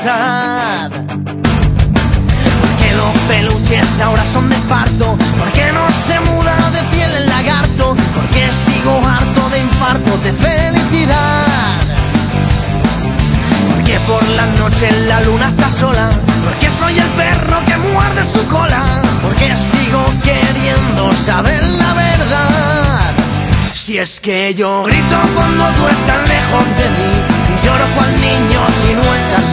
libertad. Porque los peluches ahora son de esparto, porque no se muda de piel el lagarto, porque sigo harto de infartos de felicidad. Porque por las noches la luna está sola, porque soy el perro que muerde su cola, porque sigo queriendo saber la verdad. Si es que yo grito cuando tú estás lejos de mí, y lloro cual niño si no estás